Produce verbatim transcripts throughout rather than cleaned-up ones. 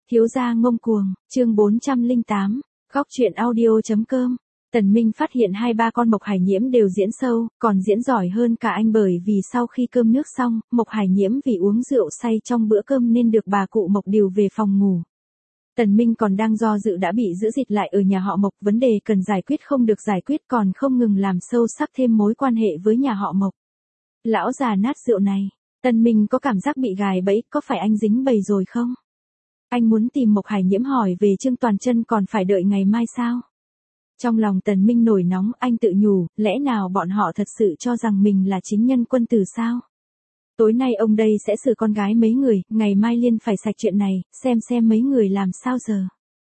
Thiếu gia ngông cuồng, chương bốn trăm lẻ tám, góc truyện audio.com. Tần Minh phát hiện hai ba con Mộc Hải Nhiễm đều diễn sâu, còn diễn giỏi hơn cả anh bởi vì sau khi cơm nước xong, Mộc Hải Nhiễm vì uống rượu say trong bữa cơm nên được bà cụ Mộc điều về phòng ngủ. Tần Minh còn đang do dự đã bị giữ dịch lại ở nhà họ Mộc, vấn đề cần giải quyết không được giải quyết còn không ngừng làm sâu sắc thêm mối quan hệ với nhà họ Mộc. Lão già nát rượu này, Tần Minh có cảm giác bị gài bẫy, có phải anh dính bầy rồi không? Anh muốn tìm Mộc Hải Nhiễm hỏi về Trương Toàn Chân còn phải đợi ngày mai sao? Trong lòng Tần Minh nổi nóng, anh tự nhủ, lẽ nào bọn họ thật sự cho rằng mình là chính nhân quân tử sao? Tối nay ông đây sẽ xử con gái mấy người, ngày mai liên phải sạch chuyện này, xem xem mấy người làm sao giờ.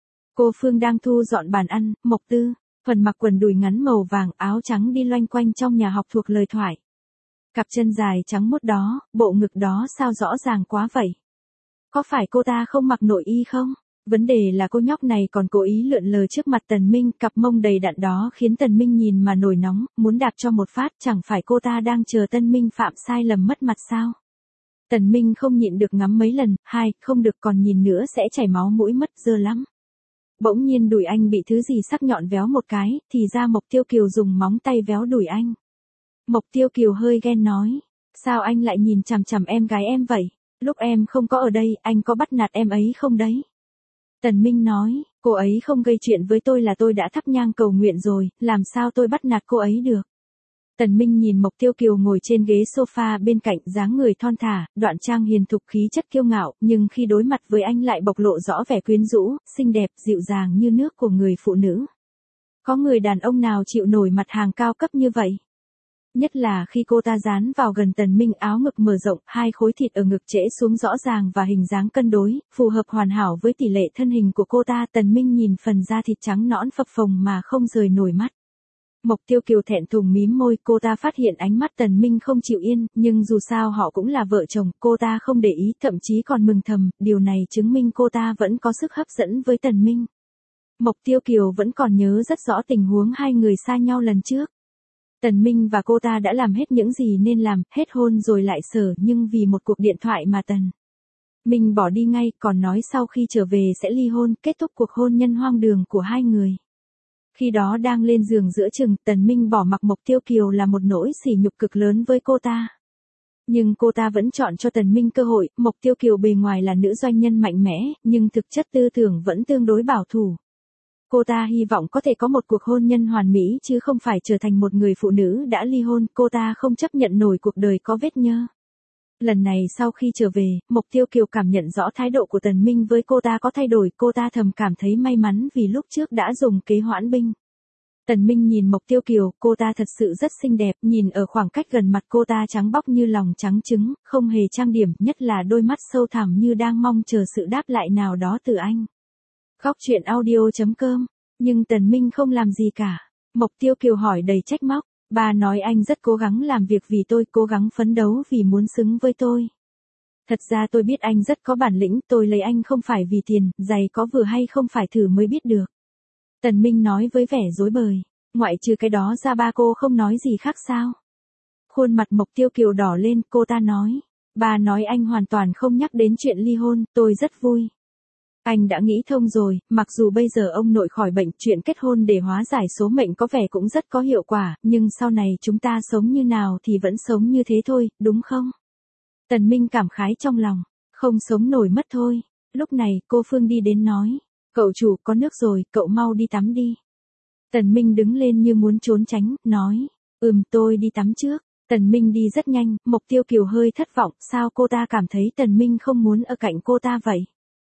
Cô Phương đang thu dọn bàn ăn, Mộc Tư, Thuần mặc quần đùi ngắn màu vàng, áo trắng đi loanh quanh trong nhà học thuộc lời thoại. Cặp chân dài trắng muốt đó, bộ ngực đó sao rõ ràng quá vậy? Có phải cô ta không mặc nội y không? Vấn đề là cô nhóc này còn cố ý lượn lờ trước mặt Tần Minh, cặp mông đầy đặn đó khiến Tần Minh nhìn mà nổi nóng, muốn đạp cho một phát, chẳng phải cô ta đang chờ Tần Minh phạm sai lầm mất mặt sao? Tần Minh không nhịn được ngắm mấy lần, hai, không được còn nhìn nữa sẽ chảy máu mũi mất dơ lắm. Bỗng nhiên đùi anh bị thứ gì sắc nhọn véo một cái, thì ra Mộc Tiêu Kiều dùng móng tay véo đùi anh. Mộc Tiêu Kiều hơi ghen nói, sao anh lại nhìn chằm chằm em gái em vậy? Lúc em không có ở đây, anh có bắt nạt em ấy không đấy? Tần Minh nói, cô ấy không gây chuyện với tôi là tôi đã thắp nhang cầu nguyện rồi, làm sao tôi bắt nạt cô ấy được? Tần Minh nhìn Mộc Tiêu Kiều ngồi trên ghế sofa bên cạnh, dáng người thon thả, đoạn trang hiền thục khí chất kiêu ngạo, nhưng khi đối mặt với anh lại bộc lộ rõ vẻ quyến rũ, xinh đẹp, dịu dàng như nước của người phụ nữ. Có người đàn ông nào chịu nổi mặt hàng cao cấp như vậy? Nhất là khi cô ta dán vào gần Tần Minh, áo ngực mở rộng, hai khối thịt ở ngực trễ xuống rõ ràng và hình dáng cân đối, phù hợp hoàn hảo với tỷ lệ thân hình của cô ta. Tần Minh nhìn phần da thịt trắng nõn phập phồng mà không rời nổi mắt. Mộc Tiêu Kiều thẹn thùng mím môi, cô ta phát hiện ánh mắt Tần Minh không chịu yên, nhưng dù sao họ cũng là vợ chồng, cô ta không để ý, thậm chí còn mừng thầm, điều này chứng minh cô ta vẫn có sức hấp dẫn với Tần Minh. Mộc Tiêu Kiều vẫn còn nhớ rất rõ tình huống hai người xa nhau lần trước. Tần Minh và cô ta đã làm hết những gì nên làm, hết hôn rồi lại sở, nhưng vì một cuộc điện thoại mà Tần Minh bỏ đi ngay, còn nói sau khi trở về sẽ ly hôn, kết thúc cuộc hôn nhân hoang đường của hai người. Khi đó đang lên giường giữa chừng, Tần Minh bỏ mặc Mộc Tiêu Kiều là một nỗi sỉ nhục cực lớn với cô ta. Nhưng cô ta vẫn chọn cho Tần Minh cơ hội. Mộc Tiêu Kiều bề ngoài là nữ doanh nhân mạnh mẽ, nhưng thực chất tư tưởng vẫn tương đối bảo thủ. Cô ta hy vọng có thể có một cuộc hôn nhân hoàn mỹ chứ không phải trở thành một người phụ nữ đã ly hôn. Cô ta không chấp nhận nổi cuộc đời có vết nhơ. Lần này sau khi trở về, Mộc Tiêu Kiều cảm nhận rõ thái độ của Tần Minh với cô ta có thay đổi. Cô ta thầm cảm thấy may mắn vì lúc trước đã dùng kế hoãn binh. Tần Minh nhìn Mộc Tiêu Kiều, cô ta thật sự rất xinh đẹp, nhìn ở khoảng cách gần mặt cô ta trắng bóc như lòng trắng trứng, không hề trang điểm, nhất là đôi mắt sâu thẳm như đang mong chờ sự đáp lại nào đó từ anh. Góc truyện audio.com, nhưng Tần Minh không làm gì cả. Mộc Tiêu Kiều hỏi đầy trách móc, bà nói anh rất cố gắng làm việc vì tôi, cố gắng phấn đấu vì muốn xứng với tôi. Thật ra tôi biết anh rất có bản lĩnh, tôi lấy anh không phải vì tiền, giày có vừa hay không phải thử mới biết được. Tần Minh nói với vẻ dối bời, ngoại trừ cái đó ra ba cô không nói gì khác sao? Khuôn mặt Mộc Tiêu Kiều đỏ lên, cô ta nói, bà nói anh hoàn toàn không nhắc đến chuyện ly hôn, tôi rất vui. Anh đã nghĩ thông rồi, mặc dù bây giờ ông nội khỏi bệnh, chuyện kết hôn để hóa giải số mệnh có vẻ cũng rất có hiệu quả, nhưng sau này chúng ta sống như nào thì vẫn sống như thế thôi, đúng không? Tần Minh cảm khái trong lòng, không sống nổi mất thôi. Lúc này, cô Phương đi đến nói, cậu chủ có nước rồi, cậu mau đi tắm đi. Tần Minh đứng lên như muốn trốn tránh, nói, ừm tôi đi tắm trước. Tần Minh đi rất nhanh, Mộc Tiêu Kiều hơi thất vọng, sao cô ta cảm thấy Tần Minh không muốn ở cạnh cô ta vậy?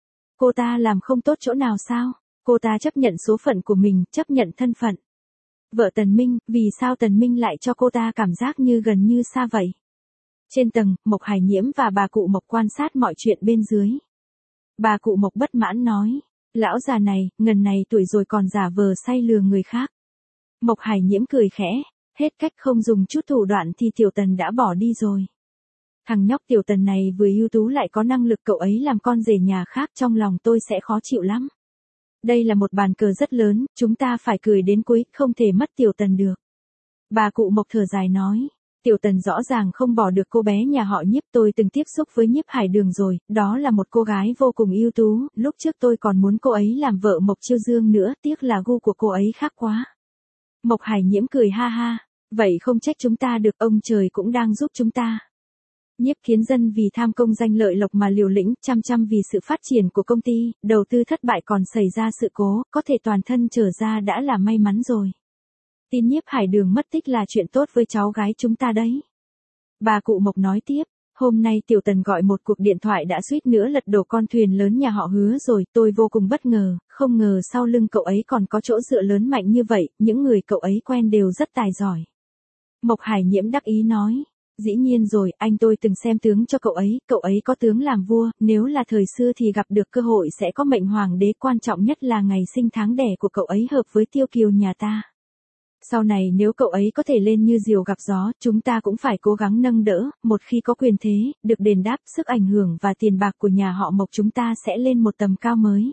Cô ta làm không tốt chỗ nào sao? Cô ta chấp nhận số phận của mình, chấp nhận thân phận vợ Tần Minh, vì sao Tần Minh lại cho cô ta cảm giác như gần như xa vậy? Trên tầng, Mộc Hải Nhiễm và bà cụ Mộc quan sát mọi chuyện bên dưới. Bà cụ Mộc bất mãn nói, lão già này, ngần này tuổi rồi còn giả vờ say lừa người khác. Mộc Hải Nhiễm cười khẽ, hết cách không dùng chút thủ đoạn thì Tiểu Tần đã bỏ đi rồi. Thằng nhóc Tiểu Tần này vừa ưu tú lại có năng lực, cậu ấy làm con rể nhà khác trong lòng tôi sẽ khó chịu lắm. Đây là một bàn cờ rất lớn, chúng ta phải cười đến cuối, không thể mất Tiểu Tần được. Bà cụ Mộc thở dài nói, Tiểu Tần rõ ràng không bỏ được cô bé nhà họ Nhiếp, tôi từng tiếp xúc với Nhiếp Hải Đường rồi, đó là một cô gái vô cùng ưu tú, lúc trước tôi còn muốn cô ấy làm vợ Mộc Chiêu Dương nữa, tiếc là gu của cô ấy khác quá. Mộc Hải Nhiễm cười ha ha, vậy không trách chúng ta được, ông trời cũng đang giúp chúng ta. Nhiếp Kiến Dân vì tham công danh lợi lộc mà liều lĩnh, chăm chăm vì sự phát triển của công ty, đầu tư thất bại còn xảy ra sự cố, có thể toàn thân trở ra đã là may mắn rồi. Tin Nhiếp Hải Đường mất tích là chuyện tốt với cháu gái chúng ta đấy. Bà cụ Mộc nói tiếp, hôm nay Tiểu Tần gọi một cuộc điện thoại đã suýt nữa lật đổ con thuyền lớn nhà họ Hứa rồi, tôi vô cùng bất ngờ, không ngờ sau lưng cậu ấy còn có chỗ dựa lớn mạnh như vậy, những người cậu ấy quen đều rất tài giỏi. Mộc Hải Nhiễm đắc ý nói, dĩ nhiên rồi, anh tôi từng xem tướng cho cậu ấy, cậu ấy có tướng làm vua, nếu là thời xưa thì gặp được cơ hội sẽ có mệnh hoàng đế, quan trọng nhất là ngày sinh tháng đẻ của cậu ấy hợp với Tiêu Kiều nhà ta. Sau này nếu cậu ấy có thể lên như diều gặp gió, chúng ta cũng phải cố gắng nâng đỡ, một khi có quyền thế, được đền đáp, sức ảnh hưởng và tiền bạc của nhà họ Mộc chúng ta sẽ lên một tầm cao mới.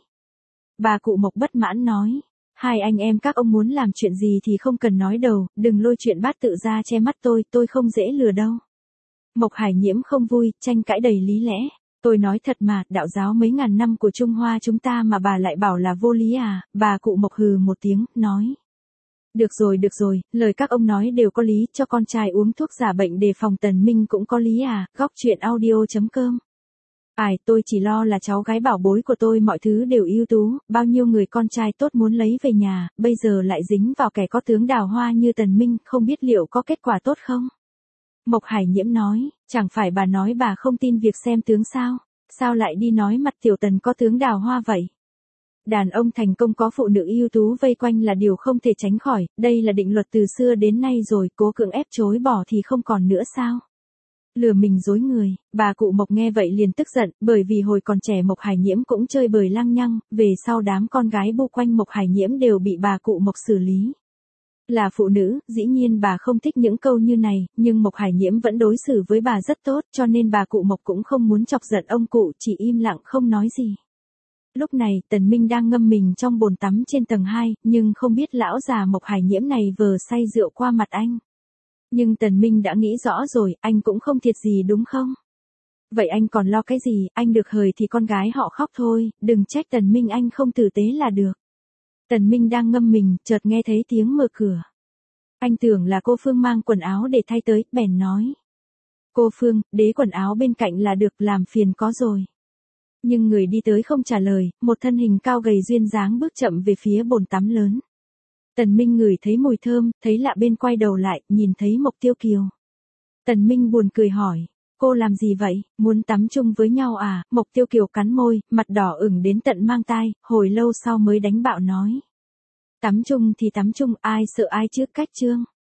Bà cụ Mộc bất mãn nói, hai anh em các ông muốn làm chuyện gì thì không cần nói đầu, đừng lôi chuyện bát tự ra che mắt tôi, tôi không dễ lừa đâu. Mộc Hải Nhiễm không vui, tranh cãi đầy lý lẽ. Tôi nói thật mà, đạo giáo mấy ngàn năm của Trung Hoa chúng ta mà bà lại bảo là vô lý à, bà cụ Mộc hừ một tiếng, nói. Được rồi được rồi, lời các ông nói đều có lý, cho con trai uống thuốc giả bệnh đề phòng Tần Minh cũng có lý à, góc truyện audio chấm com. Ai, tôi chỉ lo là cháu gái bảo bối của tôi mọi thứ đều ưu tú, bao nhiêu người con trai tốt muốn lấy về nhà, bây giờ lại dính vào kẻ có tướng đào hoa như Tần Minh, không biết liệu có kết quả tốt không? Mộc Hải Nhiễm nói, chẳng phải bà nói bà không tin việc xem tướng sao, sao lại đi nói mặt Tiểu Tần có tướng đào hoa vậy? Đàn ông thành công có phụ nữ ưu tú vây quanh là điều không thể tránh khỏi, đây là định luật từ xưa đến nay rồi, cố cưỡng ép chối bỏ thì không còn nữa sao? Lừa mình dối người, bà cụ Mộc nghe vậy liền tức giận, bởi vì hồi còn trẻ Mộc Hải Nhiễm cũng chơi bời lăng nhăng, về sau đám con gái bu quanh Mộc Hải Nhiễm đều bị bà cụ Mộc xử lý. Là phụ nữ, dĩ nhiên bà không thích những câu như này, nhưng Mộc Hải Nhiễm vẫn đối xử với bà rất tốt, cho nên bà cụ Mộc cũng không muốn chọc giận ông cụ, chỉ im lặng không nói gì. Lúc này, Tần Minh đang ngâm mình trong bồn tắm trên tầng hai, nhưng không biết lão già Mộc Hải Nhiễm này vừa say rượu qua mặt anh. Nhưng Tần Minh đã nghĩ rõ rồi, anh cũng không thiệt gì đúng không? Vậy anh còn lo cái gì, anh được hời thì con gái họ khóc thôi, đừng trách Tần Minh anh không tử tế là được. Tần Minh đang ngâm mình, chợt nghe thấy tiếng mở cửa. Anh tưởng là cô Phương mang quần áo để thay tới, bèn nói. Cô Phương, đế quần áo bên cạnh là được, làm phiền có rồi. Nhưng người đi tới không trả lời, một thân hình cao gầy duyên dáng bước chậm về phía bồn tắm lớn. Tần Minh ngửi thấy mùi thơm, thấy lạ bên quay đầu lại, nhìn thấy Mộc Tiêu Kiều. Tần Minh buồn cười hỏi, cô làm gì vậy, muốn tắm chung với nhau à? Mộc Tiêu Kiều cắn môi, mặt đỏ ửng đến tận mang tai, hồi lâu sau mới đánh bạo nói. Tắm chung thì tắm chung, ai sợ ai chứ, cách chương.